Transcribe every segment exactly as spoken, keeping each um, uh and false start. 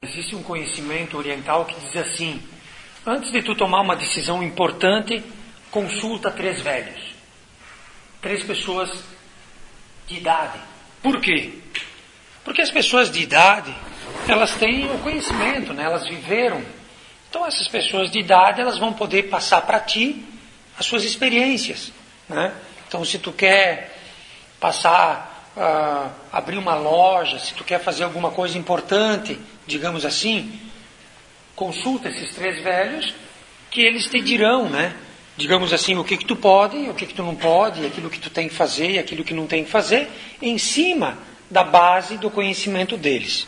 Existe um conhecimento oriental que diz assim: antes de tu tomar uma decisão importante, consulta três velhos, três pessoas de idade. Por quê? Porque as pessoas de idade, elas têm o conhecimento, né? Elas viveram. Então essas pessoas de idade, elas vão poder passar para ti as suas experiências, né? Então se tu quer passar, uh, abrir uma loja, se tu quer fazer alguma coisa importante, digamos assim, consulta esses três velhos, que eles te dirão, né? Digamos assim, o que que tu pode, o que que tu não pode, aquilo que tu tem que fazer e aquilo que não tem que fazer, em cima da base do conhecimento deles.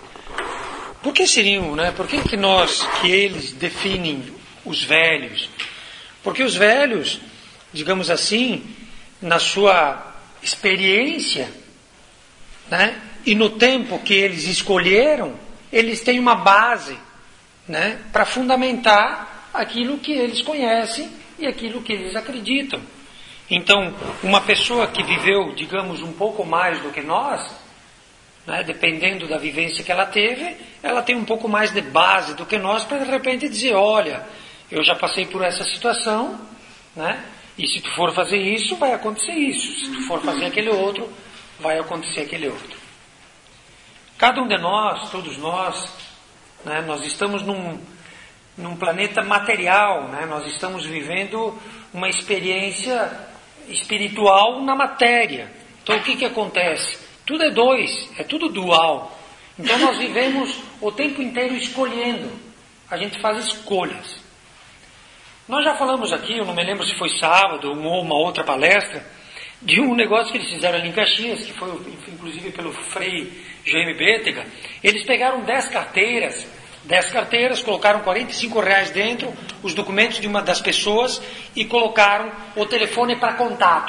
Por que seriam, né? Por que que nós, que eles definem os velhos? Porque os velhos, digamos assim, na sua experiência, né? E no tempo que eles escolheram, eles têm uma base, né? Para fundamentar aquilo que eles conhecem e aquilo que eles acreditam. Então, uma pessoa que viveu, digamos, um pouco mais do que nós, né, dependendo da vivência que ela teve, ela tem um pouco mais de base do que nós para de repente dizer: olha, eu já passei por essa situação, né, e se tu for fazer isso, vai acontecer isso. Se tu for fazer aquele outro, vai acontecer aquele outro. Cada um de nós, todos nós, né, nós estamos num, num planeta material, né, nós estamos vivendo uma experiência espiritual na matéria. Então o que que acontece? Tudo é dois, é tudo dual. Então nós vivemos o tempo inteiro escolhendo. A gente faz escolhas. Nós já falamos aqui, eu não me lembro se foi sábado ou uma outra palestra, de um negócio que eles fizeram ali em Caxias, que foi inclusive pelo Frei Jaime Bétega. Eles pegaram dez carteiras, dez carteiras, colocaram quarenta e cinco reais dentro, os documentos de uma das pessoas, e colocaram o telefone para contato.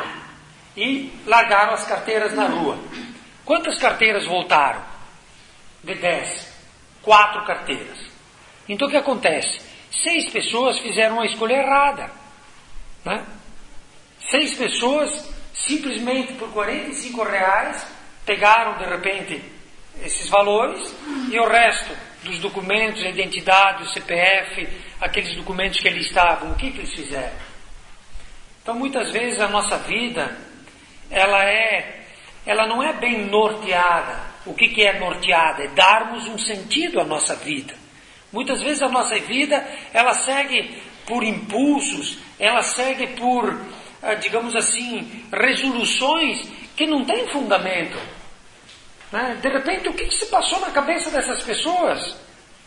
E largaram as carteiras na rua. Quantas carteiras voltaram? De dez. Quatro carteiras. Então o que acontece? Seis pessoas fizeram a escolha errada, né? Seis pessoas, simplesmente por quarenta e cinco reais, pegaram de repente esses valores, e o resto dos documentos, a identidade, o C P F, aqueles documentos que ali estavam, o que que eles fizeram? Então muitas vezes a nossa vida, ela é... ela não é bem norteada. O que que é norteada? É darmos um sentido à nossa vida. Muitas vezes a nossa vida, ela segue por impulsos, ela segue por, digamos assim, resoluções que não têm fundamento. Né? De repente, o que que se passou na cabeça dessas pessoas?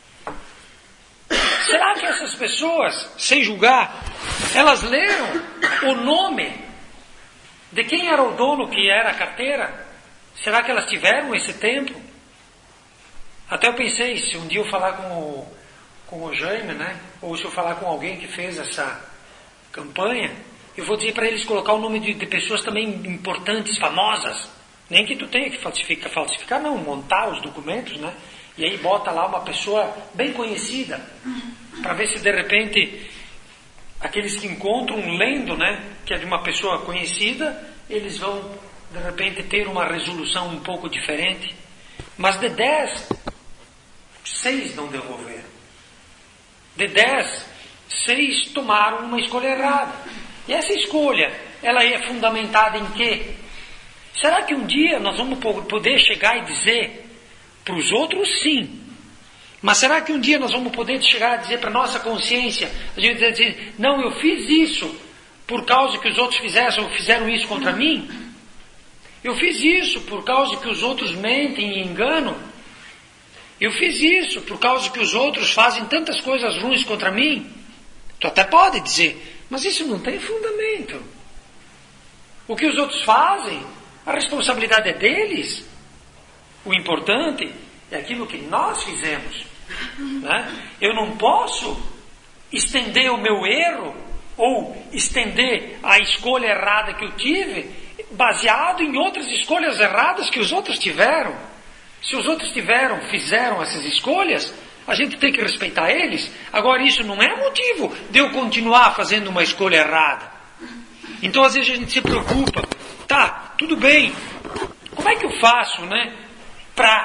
Será que essas pessoas, sem julgar, elas leram o nome de quem era o dono que era a carteira? Será que elas tiveram esse tempo? Até eu pensei, se um dia eu falar com o, com o Jaime, né? Ou se eu falar com alguém que fez essa campanha, eu vou dizer para eles colocar o nome de, de pessoas também importantes, famosas. Nem que tu tenha que falsificar, falsificar não, montar os documentos, né? E aí bota lá uma pessoa bem conhecida, para ver se de repente... aqueles que encontram lendo, né, que é de uma pessoa conhecida, eles vão, de repente, ter uma resolução um pouco diferente. Mas de dez, seis não devolveram. De dez, seis tomaram uma escolha errada. E essa escolha, ela é fundamentada em quê? Será que um dia nós vamos poder chegar e dizer para os outros sim? Mas será que um dia nós vamos poder chegar a dizer para a nossa consciência, a gente vai dizer, não, eu fiz isso por causa que os outros fizeram, fizeram isso contra mim? Eu fiz isso por causa que os outros mentem e enganam? Eu fiz isso por causa que os outros fazem tantas coisas ruins contra mim? Tu até pode dizer, mas isso não tem fundamento. O que os outros fazem, a responsabilidade é deles. O importante é aquilo que nós fizemos, né? Eu não posso estender o meu erro ou estender a escolha errada que eu tive baseado em outras escolhas erradas que os outros tiveram. Se os outros tiveram, fizeram essas escolhas, a gente tem que respeitar eles. Agora isso não é motivo de eu continuar fazendo uma escolha errada. Então às vezes a gente se preocupa, tá, tudo bem, como é que eu faço, né, para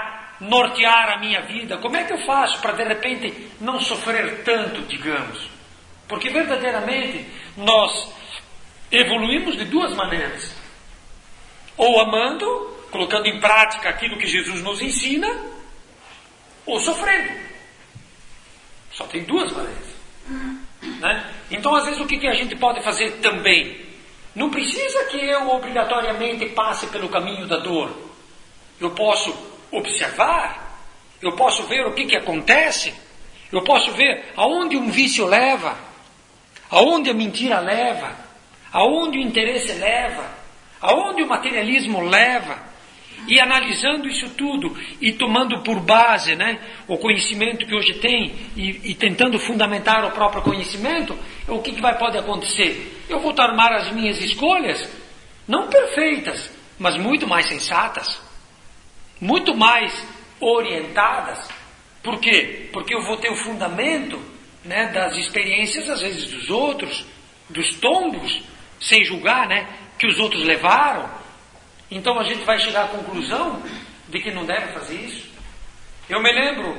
nortear a minha vida? Como é que eu faço para, de repente, não sofrer tanto, digamos? Porque, verdadeiramente, nós evoluímos de duas maneiras. Ou amando, colocando em prática aquilo que Jesus nos ensina, ou sofrendo. Só tem duas maneiras. Né? Então, às vezes, o que, que a gente pode fazer também? Não precisa que eu obrigatoriamente passe pelo caminho da dor. Eu posso observar, eu posso ver o que, que acontece, eu posso ver aonde um vício leva, aonde a mentira leva, aonde o interesse leva, aonde o materialismo leva. E analisando isso tudo e tomando por base, né, o conhecimento que hoje tem e, e tentando fundamentar o próprio conhecimento, o que, que vai pode acontecer? Eu vou tomar as minhas escolhas, não perfeitas, mas muito mais sensatas, muito mais orientadas. Por quê? Porque eu vou ter o fundamento, né, das experiências, às vezes, dos outros, dos tombos, sem julgar, né, que os outros levaram. Então a gente vai chegar à conclusão de que não deve fazer isso. Eu me lembro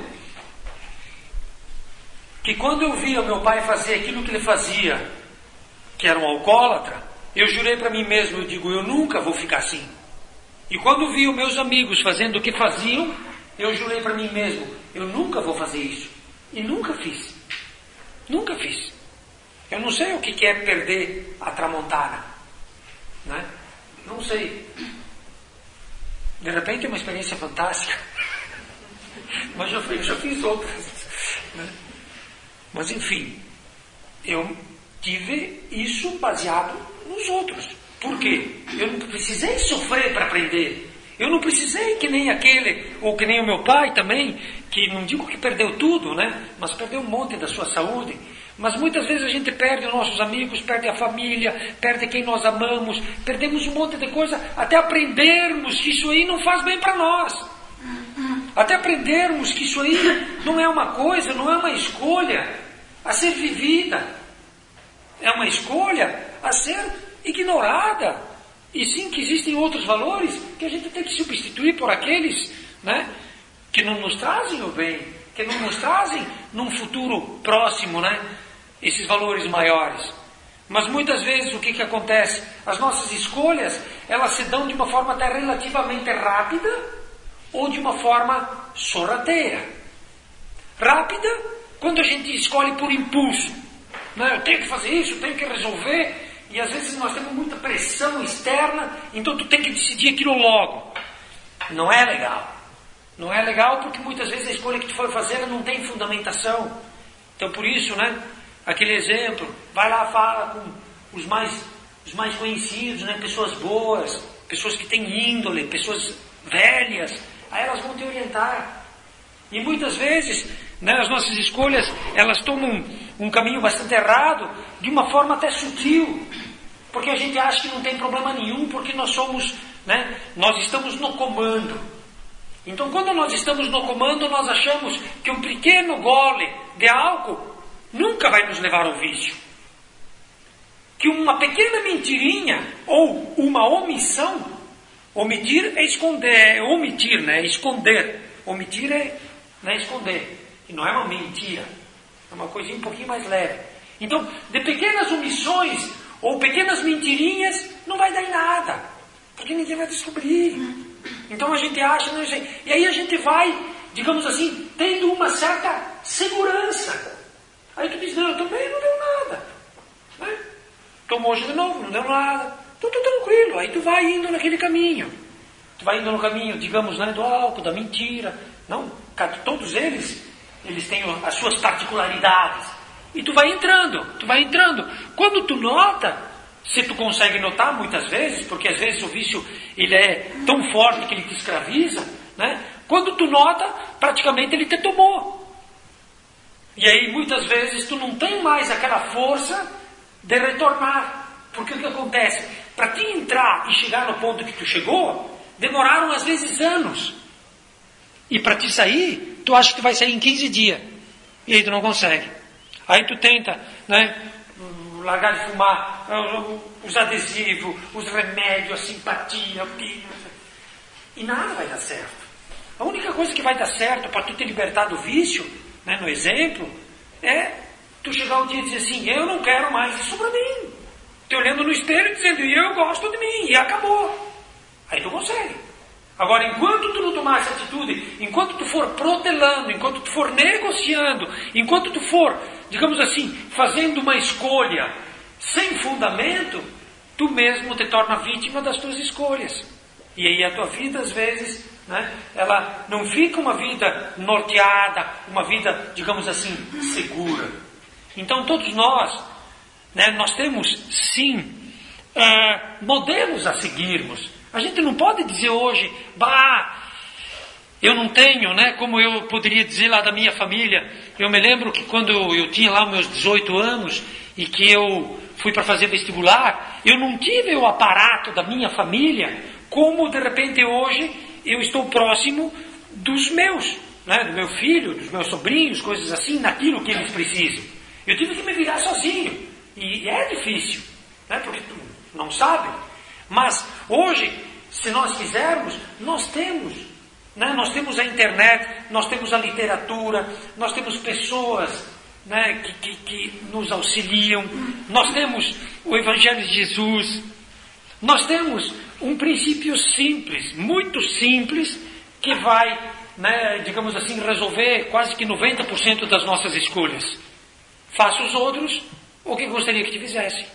que quando eu via meu pai fazer aquilo que ele fazia, que era um alcoólatra, eu jurei para mim mesmo, eu digo, eu nunca vou ficar assim. E quando vi os meus amigos fazendo o que faziam, eu jurei para mim mesmo, eu nunca vou fazer isso. E nunca fiz. Nunca fiz. Eu não sei o que é perder a tramontana, né? Não sei. De repente é uma experiência fantástica. Mas eu, eu já fiz outras. Né? Mas enfim, eu tive isso baseado nos outros. Por quê? Eu não precisei sofrer para aprender. Eu não precisei que nem aquele, ou que nem o meu pai também, que não digo que perdeu tudo, né? Mas perdeu um monte da sua saúde. Mas muitas vezes a gente perde os nossos amigos, perde a família, perde quem nós amamos, perdemos um monte de coisa, até aprendermos que isso aí não faz bem para nós. Até aprendermos que isso aí não é uma coisa, não é uma escolha a ser vivida. É uma escolha a ser ignorada. E sim que existem outros valores que a gente tem que substituir por aqueles, né, que não nos trazem o bem, que não nos trazem num futuro próximo, né, esses valores maiores. Mas muitas vezes o que, que acontece? As nossas escolhas, elas se dão de uma forma até relativamente rápida ou de uma forma sorrateira. Rápida, quando a gente escolhe por impulso. Né? Eu tenho que fazer isso, eu tenho que resolver. E às vezes nós temos muita pressão externa, então tu tem que decidir aquilo logo. Não é legal. Não é legal porque muitas vezes a escolha que tu for fazer não tem fundamentação. Então por isso, né, aquele exemplo, vai lá, fala com os mais, os mais conhecidos, né, pessoas boas, pessoas que têm índole, pessoas velhas, aí elas vão te orientar. E muitas vezes, né, as nossas escolhas, elas tomam um, um caminho bastante errado, de uma forma até sutil, porque a gente acha que não tem problema nenhum, porque nós somos, né, nós estamos no comando. Então quando nós estamos no comando, nós achamos que um pequeno gole de álcool nunca vai nos levar ao vício. Que uma pequena mentirinha ou uma omissão, omitir é esconder, é omitir, né, é esconder. Omitir é, né, esconder. E não é uma mentira, é uma coisinha um pouquinho mais leve. Então, de pequenas omissões ou pequenas mentirinhas, não vai dar em nada, porque ninguém vai descobrir. Então a gente acha, não sei. E aí a gente vai, digamos assim, tendo uma certa segurança. Aí tu diz, não, eu também não deu nada. Né? Tomou hoje de novo, não deu nada. Então tu tranquilo, aí tu vai indo naquele caminho. Tu vai indo no caminho, digamos, né, do álcool, da mentira. Não, todos eles, eles têm as suas particularidades. E tu vai entrando, tu vai entrando. Quando tu nota, se tu consegue notar muitas vezes, porque às vezes o vício ele é tão forte que ele te escraviza, né? Quando tu nota, praticamente ele te tomou. E aí muitas vezes tu não tem mais aquela força de retornar. Porque o que acontece? Para ti entrar e chegar no ponto que tu chegou, demoraram às vezes anos. E para te sair, tu acha que tu vai sair em quinze dias. E aí tu não consegue. Aí tu tenta, né, largar de fumar, os adesivos, os remédios, a simpatia, o que... E nada vai dar certo. A única coisa que vai dar certo para tu te libertar do vício, né, no exemplo, é tu chegar um dia e dizer assim, eu não quero mais isso para mim. Te olhando no espelho e dizendo, eu gosto de mim, e acabou. Aí tu consegue. Agora, enquanto tu não tomar essa atitude, enquanto tu for protelando, enquanto tu for negociando, enquanto tu for, digamos assim, fazendo uma escolha sem fundamento, tu mesmo te torna vítima das tuas escolhas. E aí a tua vida, às vezes, né, ela não fica uma vida norteada, uma vida, digamos assim, segura. Então todos nós, né, nós temos, sim, é, modelos a seguirmos. A gente não pode dizer hoje, bah, eu não tenho, né, como eu poderia dizer lá da minha família. Eu me lembro que quando eu tinha lá meus dezoito anos e que eu fui para fazer vestibular, eu não tive o aparato da minha família, como de repente hoje eu estou próximo dos meus, né, do meu filho, dos meus sobrinhos, coisas assim, naquilo que eles precisam. Eu tive que me virar sozinho. E é difícil, né, porque tu não sabe. Mas hoje, se nós quisermos, nós temos, né? Nós temos a internet, nós temos a literatura, nós temos pessoas, né, que, que, que nos auxiliam, nós temos o Evangelho de Jesus, nós temos um princípio simples, muito simples, que vai, né, digamos assim, resolver quase que noventa por cento das nossas escolhas. Faça os outros o que gostaria que te fizessem.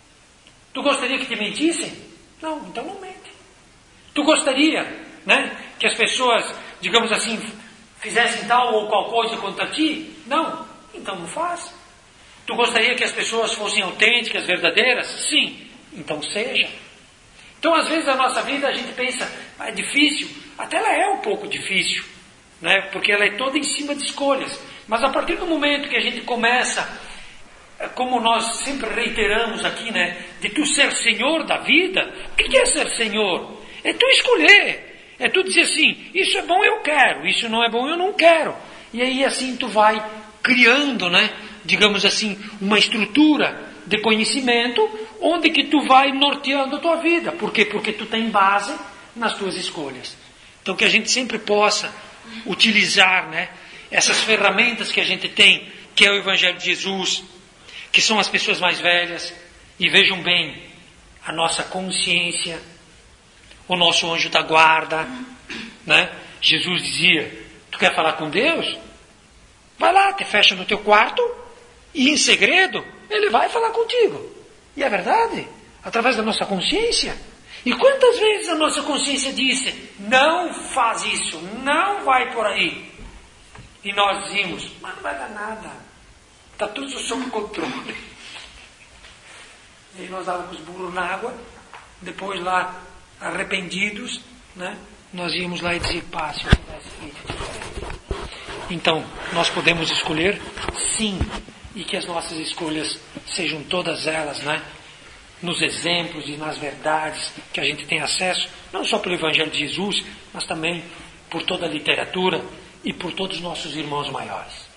Tu gostaria que te mentissem? Não, então não mente. Tu gostaria, né, que as pessoas, digamos assim, fizessem tal ou qual coisa contra ti? Não, então não faz. Tu gostaria que as pessoas fossem autênticas, verdadeiras? Sim, então seja. Então às vezes na nossa vida a gente pensa, ah, é difícil. Até ela é um pouco difícil, né, porque ela é toda em cima de escolhas. Mas a partir do momento que a gente começa, como nós sempre reiteramos aqui, né, de tu ser senhor da vida. O que é ser senhor? É tu escolher, é tu dizer assim, isso é bom, eu quero, isso não é bom, eu não quero. E aí assim tu vai criando, né, digamos assim, uma estrutura de conhecimento, onde que tu vai norteando a tua vida. Por quê? Porque tu tem base nas tuas escolhas. Então que a gente sempre possa utilizar, né, essas ferramentas que a gente tem, que é o Evangelho de Jesus, que são as pessoas mais velhas, e vejam bem, a nossa consciência, o nosso anjo da guarda, né? Jesus dizia, tu quer falar com Deus? Vai lá, te fecha no teu quarto, e em segredo, Ele vai falar contigo. E é verdade, através da nossa consciência. E quantas vezes a nossa consciência disse, não faz isso, não vai por aí. E nós dizíamos, mas não vai dar nada. Está tudo sob controle. E nós dávamos burro na água, depois lá, arrependidos, né, nós íamos lá e dizíamos, pá, se eu tivesse feito. Então, nós podemos escolher, sim, e que as nossas escolhas sejam todas elas, né, nos exemplos e nas verdades que a gente tem acesso, não só pelo Evangelho de Jesus, mas também por toda a literatura e por todos os nossos irmãos maiores.